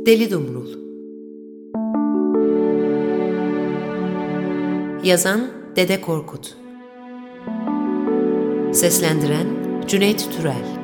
Deli Dumrul. Yazan Dede Korkut. Seslendiren Cüneyt Türel.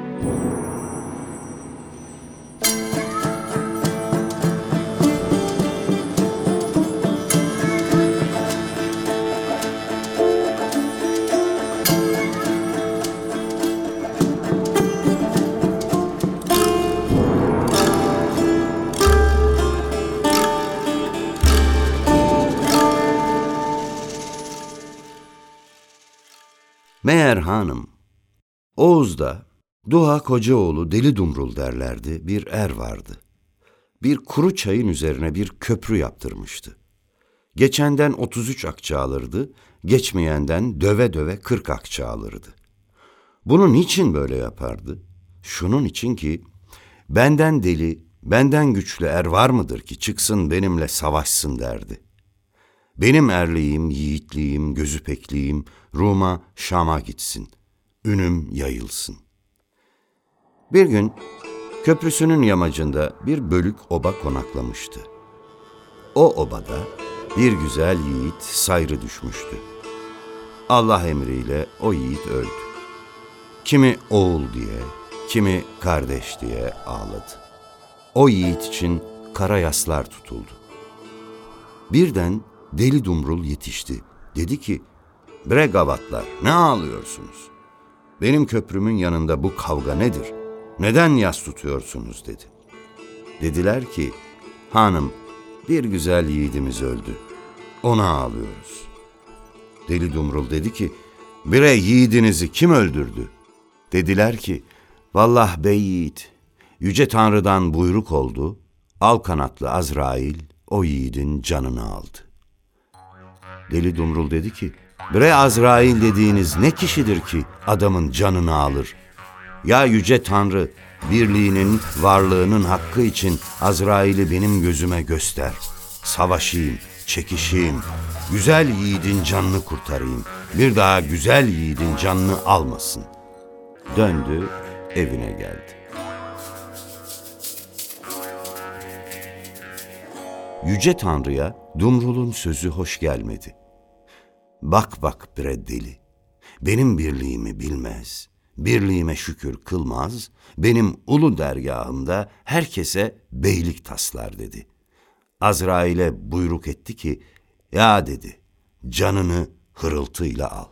Meğer hanım, Oğuz'da Duha Kocaoğlu Deli Dumrul derlerdi, bir er vardı. Bir kuru çayın üzerine bir köprü yaptırmıştı. Geçenden 33 akçe alırdı, geçmeyenden döve döve 40 akçe alırdı. Bunu niçin böyle yapardı? Şunun için ki, benden deli, benden güçlü er var mıdır ki çıksın benimle savaşsın derdi. Benim erliğim, yiğitliğim, gözüpekliğim Rum'a, Şam'a gitsin. Ünüm yayılsın. Bir gün köprüsünün yamacında bir bölük oba konaklamıştı. O obada bir güzel yiğit sayrı düşmüştü. Allah emriyle o yiğit öldü. Kimi oğul diye, kimi kardeş diye ağladı. O yiğit için kara yaslar tutuldu. Birden Deli Dumrul yetişti. Dedi ki, "Bre gavatlar, ne ağlıyorsunuz? Benim köprümün yanında bu kavga nedir? Neden yas tutuyorsunuz?" dedi. Dediler ki, "Hanım, bir güzel yiğidimiz öldü. Ona ağlıyoruz." Deli Dumrul dedi ki, "Bre yiğidinizi kim öldürdü?" Dediler ki, "Vallah bey yiğit, Yüce Tanrı'dan buyruk oldu, al kanatlı Azrail o yiğidin canını aldı." Deli Dumrul dedi ki, "Bre Azrail dediğiniz ne kişidir ki adamın canını alır? Ya Yüce Tanrı birliğinin, varlığının hakkı için Azrail'i benim gözüme göster. Savaşayım, çekişeyim, güzel yiğidin canını kurtarayım. Bir daha güzel yiğidin canını almasın." Döndü, evine geldi. Yüce Tanrı'ya Dumrul'un sözü hoş gelmedi. "Bak bak bre deli, benim birliğimi bilmez, birliğime şükür kılmaz, benim ulu dergahımda herkese beylik taslar" dedi. Azrail'e buyruk etti ki, "Ya" dedi, "canını hırıltıyla al."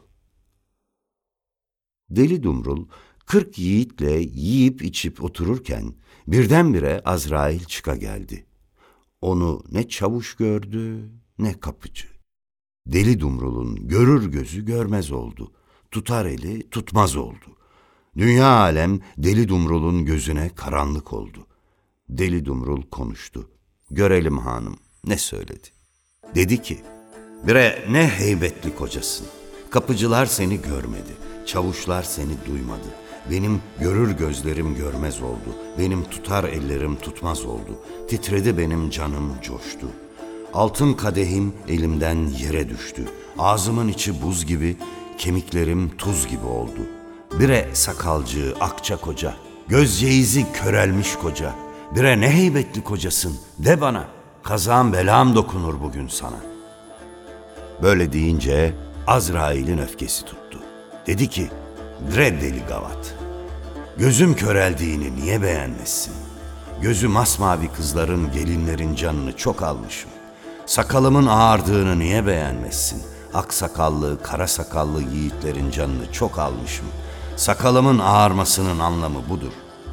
Deli Dumrul 40 yiğitle yiyip içip otururken birdenbire Azrail çıka geldi. Onu ne çavuş gördü ne kapıcı. Deli Dumrul'un görür gözü görmez oldu. Tutar eli tutmaz oldu. Dünya alem Deli Dumrul'un gözüne karanlık oldu. Deli Dumrul konuştu. "Görelim hanım, ne söyledi?" Dedi ki, "Bre ne heybetli kocasın. Kapıcılar seni görmedi, çavuşlar seni duymadı. Benim görür gözlerim görmez oldu. Benim tutar ellerim tutmaz oldu. Titredi benim canım coştu. Altın kadehim elimden yere düştü. Ağzımın içi buz gibi, kemiklerim tuz gibi oldu. Bire sakalcı, akça koca, göz yeyizi körelmiş koca. Bire ne heybetli kocasın, de bana, kazağım belam dokunur bugün sana." Böyle deyince Azrail'in öfkesi tuttu. Dedi ki, "Bre deli gavat, gözüm köreldiğini niye beğenmezsin? Gözü masmavi kızların, gelinlerin canını çok almışım. Sakalımın ağardığını niye beğenmezsin? Aksakallı, kara sakallı yiğitlerin canını çok almışım. Sakalımın ağarmasının anlamı budur."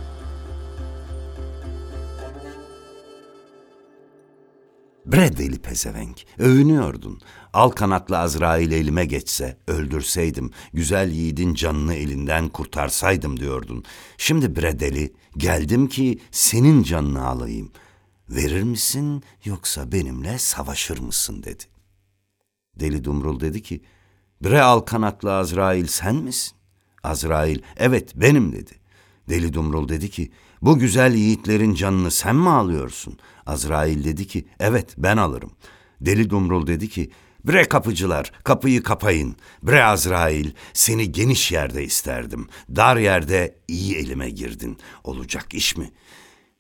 "Bre deli pezevenk, övünüyordun. Al kanatlı Azrail elime geçse, öldürseydim, güzel yiğidin canını elinden kurtarsaydım diyordun. Şimdi bre deli, geldim ki senin canını alayım. Verir misin yoksa benimle savaşır mısın?" dedi. Deli Dumrul dedi ki, "Bre al kanatlı Azrail sen misin?" Azrail, "Evet benim" dedi. Deli Dumrul dedi ki, "Bu güzel yiğitlerin canını sen mi alıyorsun?" Azrail dedi ki, "Evet ben alırım." Deli Dumrul dedi ki, "Bre kapıcılar, kapıyı kapayın. Bre Azrail, seni geniş yerde isterdim. Dar yerde iyi elime girdin. Olacak iş mi?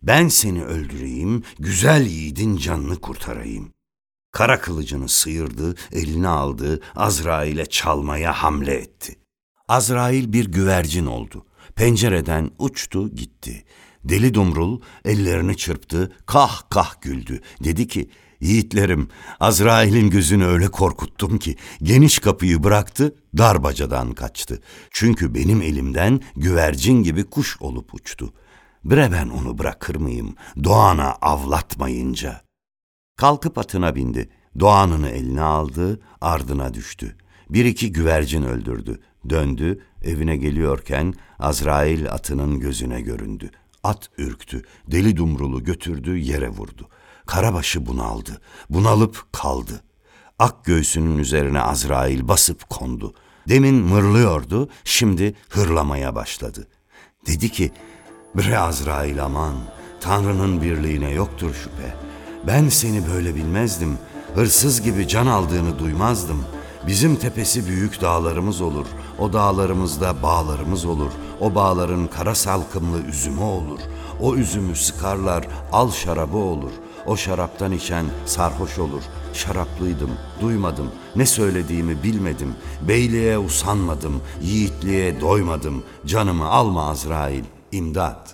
Ben seni öldüreyim, güzel yiğidin canını kurtarayım. Kara kılıcını sıyırdı, eline aldı, Azrail'e çalmaya hamle etti. Azrail bir güvercin oldu. Pencereden uçtu gitti. Deli Dumrul ellerini çırptı, kah kah güldü. Dedi ki, yiğitlerim, Azrail'in gözünü öyle korkuttum ki geniş kapıyı bıraktı, dar bacadan kaçtı. Çünkü benim elimden güvercin gibi kuş olup uçtu. Bre ben onu bırakır mıyım, Doğan'a avlatmayınca? Kalkıp atına bindi, Doğan'ını eline aldı, ardına düştü. Bir iki güvercin öldürdü. Döndü, evine geliyorken Azrail atının gözüne göründü. At ürktü, Deli Dumrul'u götürdü, yere vurdu. Karabaşı bunaldı, bunalıp kaldı. Ak göğsünün üzerine Azrail basıp kondu. Demin mırlıyordu, şimdi hırlamaya başladı. Dedi ki, bre Azrail aman, Tanrı'nın birliğine yoktur şüphe. Ben seni böyle bilmezdim, hırsız gibi can aldığını duymazdım. Bizim tepesi büyük dağlarımız olur, o dağlarımızda bağlarımız olur, o bağların kara salkımlı üzümü olur. O üzümü sıkarlar, al şarabı olur, o şaraptan içen sarhoş olur. Şaraplıydım, duymadım, ne söylediğimi bilmedim, beyliğe usanmadım, yiğitliğe doymadım, canımı alma Azrail, imdat.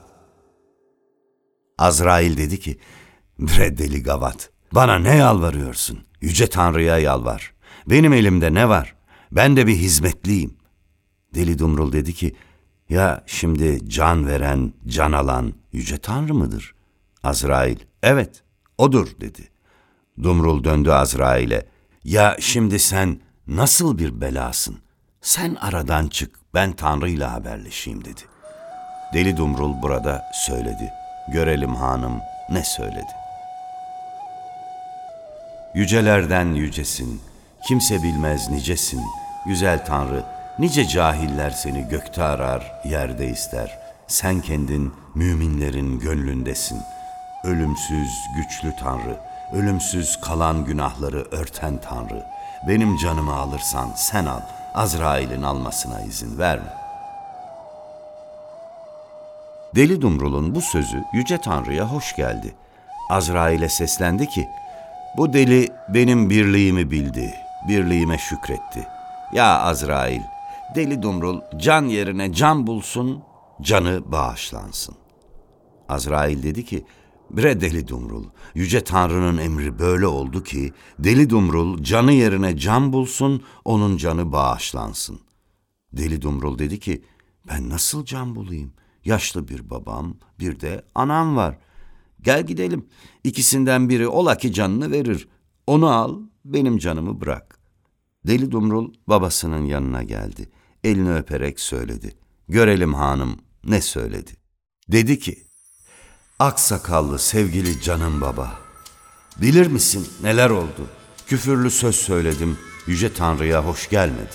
Azrail dedi ki, bre deli gavat, bana ne yalvarıyorsun? Yüce Tanrı'ya yalvar. Benim elimde ne var? Ben de bir hizmetliyim. Deli Dumrul dedi ki, ya şimdi can veren, can alan Yüce Tanrı mıdır? Azrail, evet, odur dedi. Dumrul döndü Azrail'e, ya şimdi sen nasıl bir belasın? Sen aradan çık, ben Tanrı'yla haberleşeyim dedi. Deli Dumrul burada söyledi. Görelim hanım ne söyledi. Yücelerden yücesin, kimse bilmez nicesin, güzel Tanrı, nice cahiller seni gökte arar, yerde ister. Sen kendin müminlerin gönlündesin. Ölümsüz, güçlü Tanrı, ölümsüz kalan günahları örten Tanrı. Benim canımı alırsan sen al, Azrail'in almasına izin verme. Deli Dumrul'un bu sözü Yüce Tanrı'ya hoş geldi. Azrail'e seslendi ki, bu deli benim birliğimi bildi, birliğime şükretti. Ya Azrail, Deli Dumrul can yerine can bulsun, canı bağışlansın. Azrail dedi ki, bre Deli Dumrul, Yüce Tanrı'nın emri böyle oldu ki, Deli Dumrul canı yerine can bulsun, onun canı bağışlansın. Deli Dumrul dedi ki, ben nasıl can bulayım? Yaşlı bir babam, bir de anam var. Gel gidelim, ikisinden biri ola ki canını verir. Onu al, benim canımı bırak. Deli Dumrul babasının yanına geldi. Elini öperek söyledi. Görelim hanım ne söyledi. Dedi ki, aksakallı sevgili canım baba, bilir misin neler oldu? Küfürlü söz söyledim, Yüce Tanrı'ya hoş gelmedi.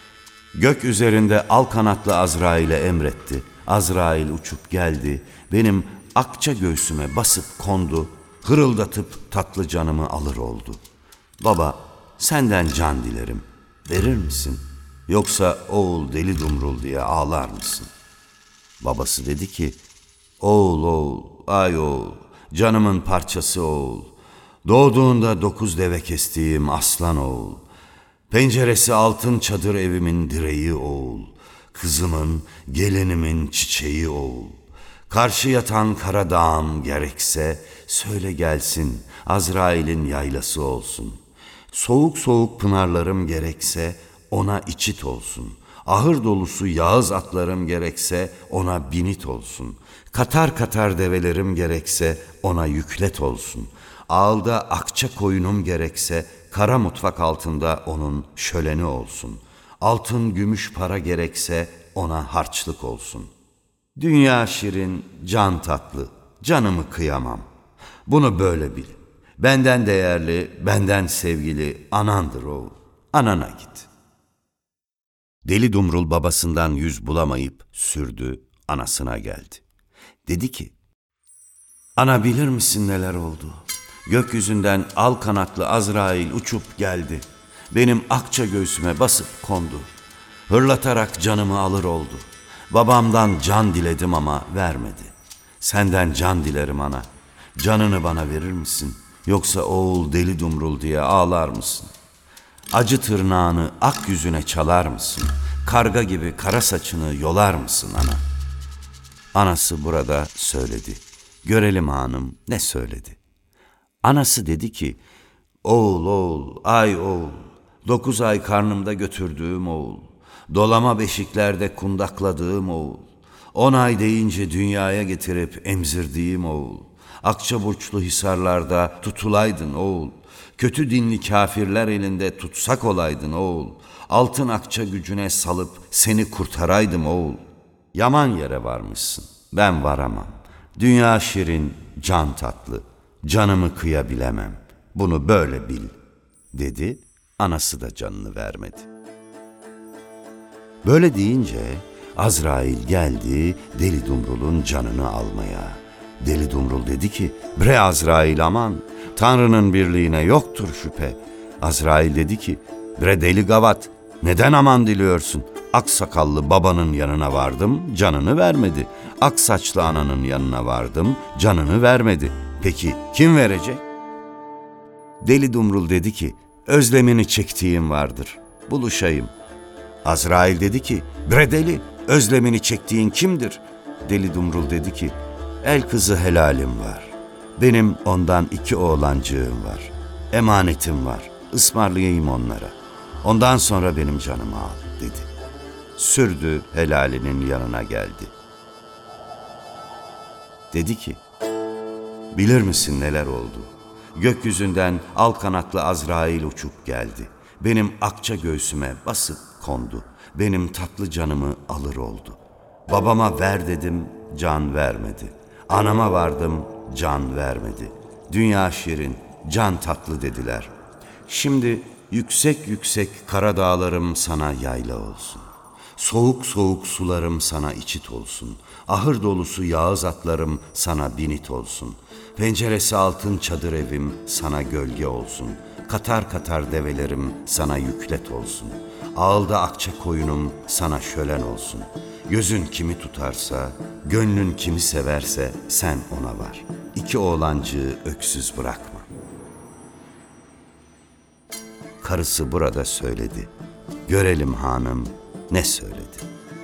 Gök üzerinde al kanatlı Azrail'e emretti. Azrail uçup geldi, benim akça göğsüme basıp kondu, hırıldatıp tatlı canımı alır oldu. Baba, senden can dilerim, verir misin? Yoksa oğul Deli Dumrul diye ağlar mısın? Babası dedi ki, oğul oğul, ay oğul, canımın parçası oğul, doğduğunda 9 deve kestiğim aslan oğul, penceresi altın çadır evimin direği oğul, kızımın, gelinimin çiçeği oğul. Karşı yatan kara dağım gerekse, söyle gelsin, Azrail'in yaylası olsun. Soğuk soğuk pınarlarım gerekse, ona içit olsun. Ahır dolusu yağız atlarım gerekse, ona binit olsun. Katar katar develerim gerekse, ona yüklet olsun. Ağılda akça koyunum gerekse, kara mutfak altında onun şöleni olsun. Altın gümüş para gerekse, ona harçlık olsun. Dünya şirin, can tatlı, canımı kıyamam. Bunu böyle bil. Benden değerli, benden sevgili anandır oğul. Anana git. Deli Dumrul babasından yüz bulamayıp sürdü, anasına geldi. Dedi ki, ana bilir misin neler oldu? Gökyüzünden al kanatlı Azrail uçup geldi. Benim akça göğsüme basıp kondu. Hırlatarak canımı alır oldu. Babamdan can diledim ama vermedi. Senden can dilerim ana. Canını bana verir misin? Yoksa oğul Deli Dumrul diye ağlar mısın? Acı tırnağını ak yüzüne çalar mısın? Karga gibi kara saçını yolar mısın ana? Anası burada söyledi. Görelim hanım ne söyledi. Anası dedi ki, oğul oğul, ay oğul, 9 ay karnımda götürdüğüm oğul, dolama beşiklerde kundakladığım oğul, 10 ay deyince dünyaya getirip emzirdiğim oğul, Akçaburçlu hisarlarda tutulaydın oğul, kötü dinli kafirler elinde tutsak olaydın oğul, altın akça gücüne salıp seni kurtaraydım oğul. Yaman yere varmışsın, ben varamam. Dünya şirin, can tatlı, canımı kıyabilemem. Bunu böyle bil, dedi. Anası da canını vermedi. Böyle deyince Azrail geldi Deli Dumrul'un canını almaya. Deli Dumrul dedi ki, bre Azrail aman, Tanrı'nın birliğine yoktur şüphe. Azrail dedi ki, bre deli gavat, neden aman diliyorsun? Aksakallı babanın yanına vardım, canını vermedi. Aksaçlı ananın yanına vardım, canını vermedi. Peki kim verecek? Deli Dumrul dedi ki, özlemini çektiğim vardır, buluşayım. Azrail dedi ki, bre deli, özlemini çektiğin kimdir? Deli Dumrul dedi ki, el kızı helalim var. Benim ondan 2 oğlancığım var. Emanetim var, ısmarlayayım onlara. Ondan sonra benim canımı al, dedi. Sürdü helalinin yanına geldi. Dedi ki, bilir misin neler oldu? Gökyüzünden al kanatlı Azrail uçup geldi. Benim akça göğsüme basıp kondu. Benim tatlı canımı alır oldu. Babama ver dedim, can vermedi. Anama vardım, can vermedi. Dünya şirin, can tatlı dediler. Şimdi yüksek yüksek kara dağlarım sana yayla olsun. Soğuk soğuk sularım sana içit olsun. Ahır dolusu yağız atlarım sana binit olsun. Penceresi altın çadır evim sana gölge olsun. Katar katar develerim sana yüklet olsun. Ağılda akça koyunum sana şölen olsun. Gözün kimi tutarsa, gönlün kimi severse sen ona var. 2 oğlancığı öksüz bırakma. Karısı burada söyledi. Görelim hanım ne söyledi.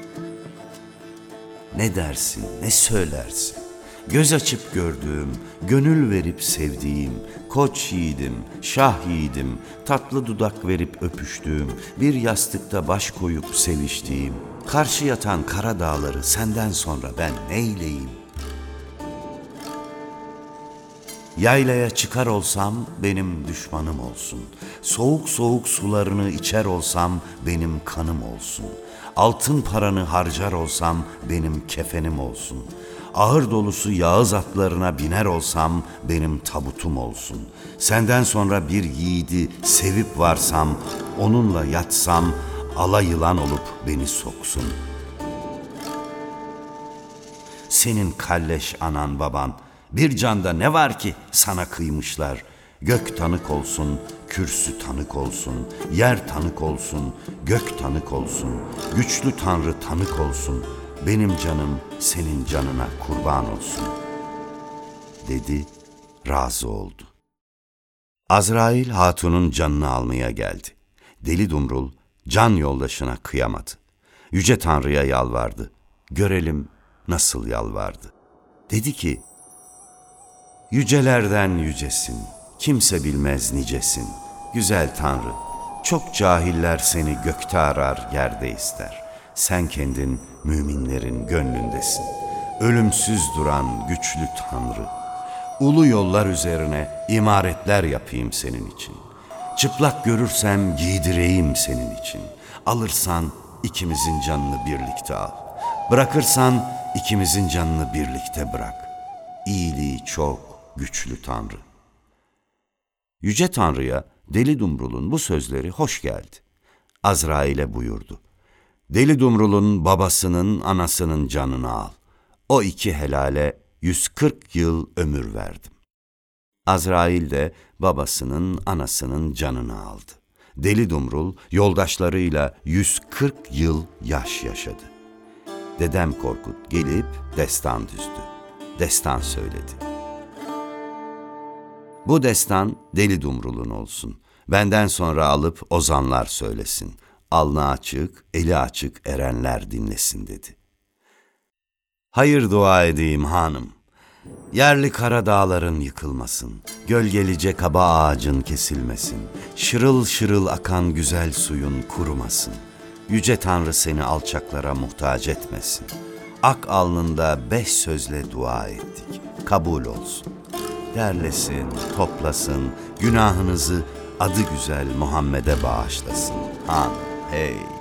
Ne dersin, ne söylersin? Göz açıp gördüğüm, gönül verip sevdiğim, koç yiğidim, şah yiğidim, tatlı dudak verip öpüştüğüm, bir yastıkta baş koyup seviştiğim, karşı yatan kara dağları senden sonra ben neyleyim? Yaylaya çıkar olsam benim düşmanım olsun. Soğuk soğuk sularını içer olsam benim kanım olsun. Altın paranı harcar olsam benim kefenim olsun. Ahır dolusu yağız atlarına biner olsam benim tabutum olsun. Senden sonra bir yiğidi sevip varsam, onunla yatsam, ala yılan olup beni soksun. Senin kalleş anan baban, bir canda ne var ki sana kıymışlar? Gök tanık olsun, kürsü tanık olsun, yer tanık olsun, gök tanık olsun, güçlü Tanrı tanık olsun, benim canım senin canına kurban olsun, dedi, razı oldu. Azrail hatunun canını almaya geldi. Deli Dumrul can yoldaşına kıyamadı. Yüce Tanrı'ya yalvardı. Görelim nasıl yalvardı. Dedi ki, yücelerden yücesin, kimse bilmez nicesin. Güzel Tanrı, çok cahiller seni gökte arar, yerde ister. Sen kendin müminlerin gönlündesin. Ölümsüz duran güçlü Tanrı. Ulu yollar üzerine imaretler yapayım senin için. Çıplak görürsem giydireyim senin için. Alırsan ikimizin canını birlikte al. Bırakırsan ikimizin canını birlikte bırak. İyiliği çok güçlü Tanrı. Yüce Tanrı'ya Deli Dumrul'un bu sözleri hoş geldi. Azrail'e buyurdu. Deli Dumrul'un babasının, anasının canını al. O 2 helale 140 yıl ömür verdim. Azrail de babasının, anasının canını aldı. Deli Dumrul yoldaşlarıyla 140 yıl yaş yaşadı. Dedem Korkut gelip destan düzdü. destan söyledi. Bu destan Deli Dumrul'un olsun. Benden sonra alıp ozanlar söylesin. Alnı açık, eli açık erenler dinlesin dedi. Hayır dua edeyim hanım. Yerli kara dağların yıkılmasın. Gölgelice kaba ağacın kesilmesin. Şırıl şırıl akan güzel suyun kurumasın. Yüce Tanrı seni alçaklara muhtaç etmesin. Ak alnında 5 sözle dua ettik. Kabul olsun. Derlesin, toplasın, günahınızı adı güzel Muhammed'e bağışlasın. Han, hey!